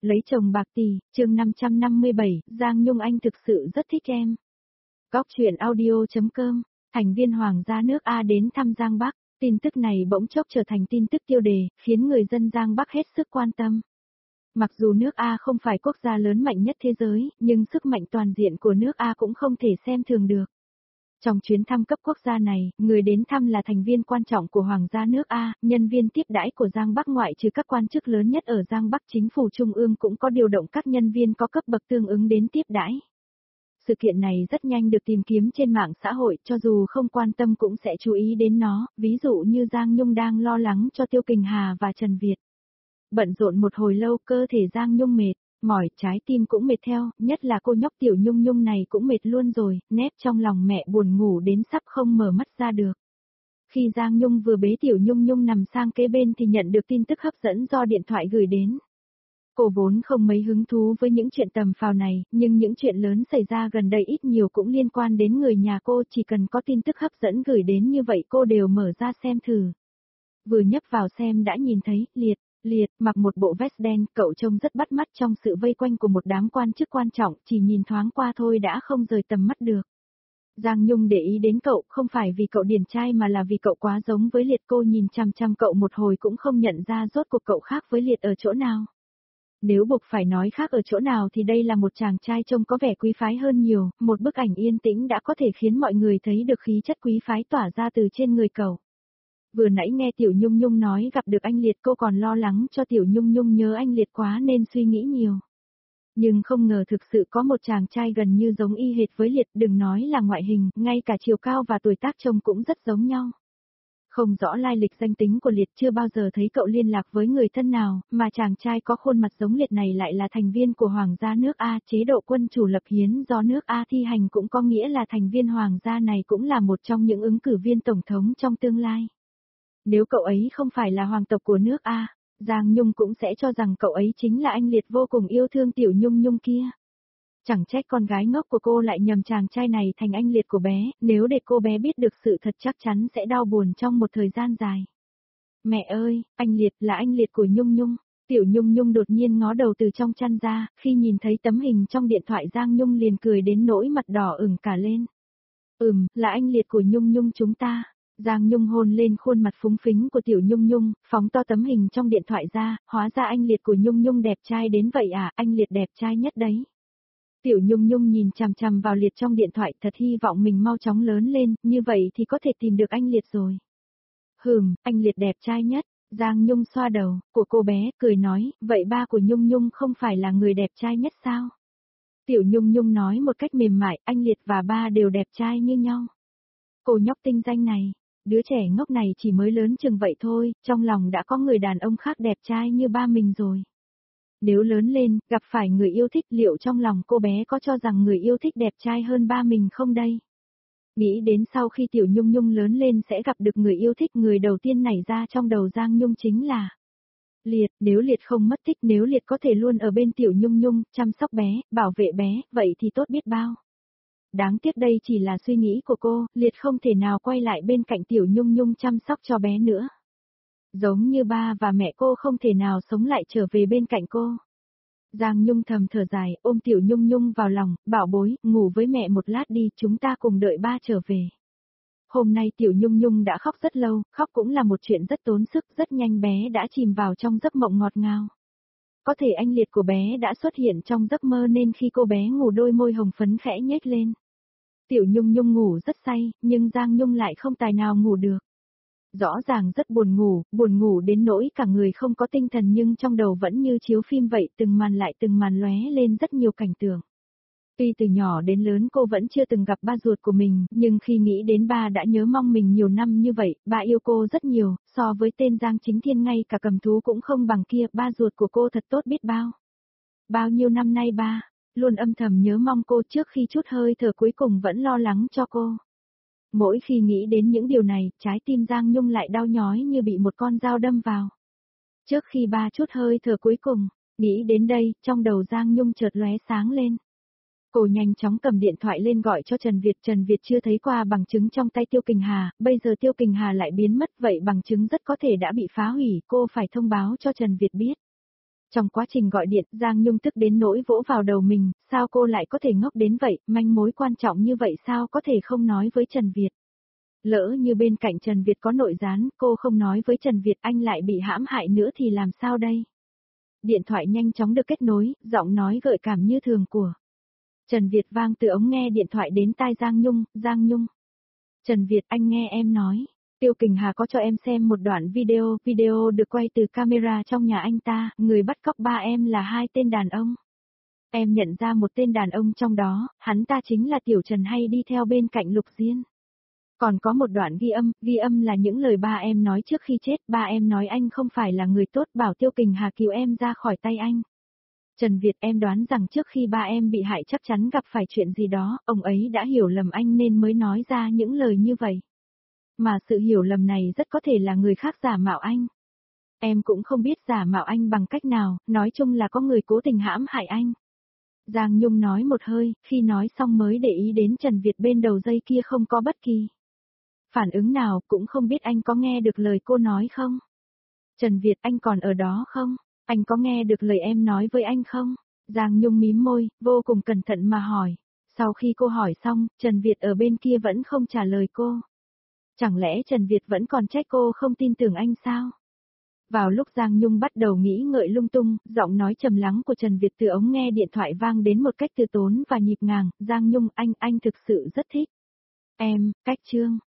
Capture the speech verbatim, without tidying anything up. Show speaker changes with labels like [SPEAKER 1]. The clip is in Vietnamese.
[SPEAKER 1] Lấy chồng bạc tỷ, chương năm trăm năm mươi bảy, Giang Nhung anh thực sự rất thích em. Góc truyện audio.com, thành viên Hoàng gia nước A đến thăm Giang Bắc, tin tức này bỗng chốc trở thành tin tức tiêu đề, khiến người dân Giang Bắc hết sức quan tâm. Mặc dù nước A không phải quốc gia lớn mạnh nhất thế giới, nhưng sức mạnh toàn diện của nước A cũng không thể xem thường được. Trong chuyến thăm cấp quốc gia này, người đến thăm là thành viên quan trọng của Hoàng gia nước A, nhân viên tiếp đãi của Giang Bắc ngoại trừ các quan chức lớn nhất ở Giang Bắc, chính phủ trung ương cũng có điều động các nhân viên có cấp bậc tương ứng đến tiếp đãi. Sự kiện này rất nhanh được tìm kiếm trên mạng xã hội, cho dù không quan tâm cũng sẽ chú ý đến nó, ví dụ như Giang Nhung đang lo lắng cho Tiêu Kình Hà và Trần Việt. Bận rộn một hồi lâu, cơ thể Giang Nhung mệt, mỏi, trái tim cũng mệt theo, nhất là cô nhóc Tiểu Nhung Nhung này cũng mệt luôn rồi, nép trong lòng mẹ buồn ngủ đến sắp không mở mắt ra được. Khi Giang Nhung vừa bế Tiểu Nhung Nhung nằm sang kế bên thì nhận được tin tức hấp dẫn do điện thoại gửi đến. Cô vốn không mấy hứng thú với những chuyện tầm phào này, nhưng những chuyện lớn xảy ra gần đây ít nhiều cũng liên quan đến người nhà cô, chỉ cần có tin tức hấp dẫn gửi đến như vậy cô đều mở ra xem thử. Vừa nhấp vào xem đã nhìn thấy, Liệt. Liệt, mặc một bộ vest đen, cậu trông rất bắt mắt trong sự vây quanh của một đám quan chức quan trọng, chỉ nhìn thoáng qua thôi đã không rời tầm mắt được. Giang Nhung để ý đến cậu, không phải vì cậu điển trai mà là vì cậu quá giống với Liệt, cô nhìn chăm chăm cậu một hồi cũng không nhận ra rốt cuộc cậu khác với Liệt ở chỗ nào. Nếu buộc phải nói khác ở chỗ nào thì đây là một chàng trai trông có vẻ quý phái hơn nhiều, một bức ảnh yên tĩnh đã có thể khiến mọi người thấy được khí chất quý phái tỏa ra từ trên người cậu. Vừa nãy nghe Tiểu Nhung Nhung nói gặp được anh Liệt, cô còn lo lắng cho Tiểu Nhung Nhung nhớ anh Liệt quá nên suy nghĩ nhiều. Nhưng không ngờ thực sự có một chàng trai gần như giống y hệt với Liệt, đừng nói là ngoại hình, ngay cả chiều cao và tuổi tác trông cũng rất giống nhau. Không rõ lai lịch danh tính của Liệt, chưa bao giờ thấy cậu liên lạc với người thân nào, mà chàng trai có khuôn mặt giống Liệt này lại là thành viên của Hoàng gia nước A, chế độ quân chủ lập hiến do nước A thi hành cũng có nghĩa là thành viên Hoàng gia này cũng là một trong những ứng cử viên tổng thống trong tương lai. Nếu cậu ấy không phải là hoàng tộc của nước A, Giang Nhung cũng sẽ cho rằng cậu ấy chính là anh Liệt vô cùng yêu thương Tiểu Nhung Nhung kia. Chẳng trách con gái ngốc của cô lại nhầm chàng trai này thành anh Liệt của bé, nếu để cô bé biết được sự thật chắc chắn sẽ đau buồn trong một thời gian dài. Mẹ ơi, anh Liệt là anh Liệt của Nhung Nhung. Tiểu Nhung Nhung đột nhiên ngó đầu từ trong chăn ra, khi nhìn thấy tấm hình trong điện thoại Giang Nhung liền cười đến nỗi mặt đỏ ửng cả lên. Ừm, là anh Liệt của Nhung Nhung chúng ta. Giang Nhung hôn lên khuôn mặt phúng phính của Tiểu Nhung Nhung, phóng to tấm hình trong điện thoại ra, hóa ra anh Liệt của Nhung Nhung đẹp trai đến vậy à, anh Liệt đẹp trai nhất đấy. Tiểu Nhung Nhung nhìn chằm chằm vào Liệt trong điện thoại, thật hy vọng mình mau chóng lớn lên, như vậy thì có thể tìm được anh Liệt rồi. Hừm, anh Liệt đẹp trai nhất, Giang Nhung xoa đầu của cô bé, cười nói, vậy ba của Nhung Nhung không phải là người đẹp trai nhất sao? Tiểu Nhung Nhung nói một cách mềm mại, anh Liệt và ba đều đẹp trai như nhau. Cô nhóc tinh danh này. Đứa trẻ ngốc này chỉ mới lớn chừng vậy thôi, trong lòng đã có người đàn ông khác đẹp trai như ba mình rồi. Nếu lớn lên, gặp phải người yêu thích, liệu trong lòng cô bé có cho rằng người yêu thích đẹp trai hơn ba mình không đây? Nghĩ đến sau khi Tiểu Nhung Nhung lớn lên sẽ gặp được người yêu thích, người đầu tiên nảy ra trong đầu Giang Nhung chính là Liệt. Nếu Liệt không mất tích, nếu Liệt có thể luôn ở bên Tiểu Nhung Nhung, chăm sóc bé, bảo vệ bé, vậy thì tốt biết bao. Đáng tiếc đây chỉ là suy nghĩ của cô, Liệt không thể nào quay lại bên cạnh Tiểu Nhung Nhung chăm sóc cho bé nữa. Giống như ba và mẹ cô không thể nào sống lại trở về bên cạnh cô. Giang Nhung thầm thở dài, ôm Tiểu Nhung Nhung vào lòng, bảo bối, ngủ với mẹ một lát đi, chúng ta cùng đợi ba trở về. Hôm nay Tiểu Nhung Nhung đã khóc rất lâu, khóc cũng là một chuyện rất tốn sức, rất nhanh bé đã chìm vào trong giấc mộng ngọt ngào. Có thể anh Liệt của bé đã xuất hiện trong giấc mơ nên khi cô bé ngủ đôi môi hồng phấn khẽ nhếch lên. Tiểu Nhung Nhung ngủ rất say, nhưng Giang Nhung lại không tài nào ngủ được. Rõ ràng rất buồn ngủ, buồn ngủ đến nỗi cả người không có tinh thần nhưng trong đầu vẫn như chiếu phim vậy, từng màn lại từng màn lóe lên rất nhiều cảnh tượng. Tuy từ nhỏ đến lớn cô vẫn chưa từng gặp ba ruột của mình, nhưng khi nghĩ đến ba đã nhớ mong mình nhiều năm như vậy, ba yêu cô rất nhiều, so với tên Giang Chính Thiên ngay cả cầm thú cũng không bằng kia, ba ruột của cô thật tốt biết bao. Bao nhiêu năm nay ba luôn âm thầm nhớ mong cô, trước khi chút hơi thở cuối cùng vẫn lo lắng cho cô. Mỗi khi nghĩ đến những điều này, trái tim Giang Nhung lại đau nhói như bị một con dao đâm vào. Trước khi ba chút hơi thở cuối cùng, nghĩ đến đây, trong đầu Giang Nhung chợt lóe sáng lên. Cô nhanh chóng cầm điện thoại lên gọi cho Trần Việt, Trần Việt chưa thấy qua bằng chứng trong tay Tiêu Kình Hà, bây giờ Tiêu Kình Hà lại biến mất, vậy bằng chứng rất có thể đã bị phá hủy, cô phải thông báo cho Trần Việt biết. Trong quá trình gọi điện, Giang Nhung tức đến nỗi vỗ vào đầu mình, sao cô lại có thể ngốc đến vậy, manh mối quan trọng như vậy sao có thể không nói với Trần Việt. Lỡ như bên cạnh Trần Việt có nội gián, cô không nói với Trần Việt anh lại bị hãm hại nữa thì làm sao đây? Điện thoại nhanh chóng được kết nối, giọng nói gợi cảm như thường của Trần Việt vang từ ống nghe điện thoại đến tai Giang Nhung, Giang Nhung. Trần Việt anh nghe em nói, Tiêu Kình Hà có cho em xem một đoạn video, video được quay từ camera trong nhà anh ta, người bắt cóc ba em là hai tên đàn ông. Em nhận ra một tên đàn ông trong đó, hắn ta chính là Tiểu Trần hay đi theo bên cạnh Lục Diên. Còn có một đoạn ghi âm, ghi âm là những lời ba em nói trước khi chết, ba em nói anh không phải là người tốt, bảo Tiêu Kình Hà cứu em ra khỏi tay anh. Trần Việt em đoán rằng trước khi ba em bị hại chắc chắn gặp phải chuyện gì đó, ông ấy đã hiểu lầm anh nên mới nói ra những lời như vậy. Mà sự hiểu lầm này rất có thể là người khác giả mạo anh. Em cũng không biết giả mạo anh bằng cách nào, nói chung là có người cố tình hãm hại anh. Giang Nhung nói một hơi, khi nói xong mới để ý đến Trần Việt bên đầu dây kia không có bất kỳ phản ứng nào, cũng không biết anh có nghe được lời cô nói không? Trần Việt anh còn ở đó không? Anh có nghe được lời em nói với anh không? Giang Nhung mím môi, vô cùng cẩn thận mà hỏi. Sau khi cô hỏi xong, Trần Việt ở bên kia vẫn không trả lời cô. Chẳng lẽ Trần Việt vẫn còn trách cô không tin tưởng anh sao? Vào lúc Giang Nhung bắt đầu nghĩ ngợi lung tung, giọng nói trầm lắng của Trần Việt từ ống nghe điện thoại vang đến một cách từ tốn và nhịp nhàng, Giang Nhung anh, anh thực sự rất thích em, cách chương.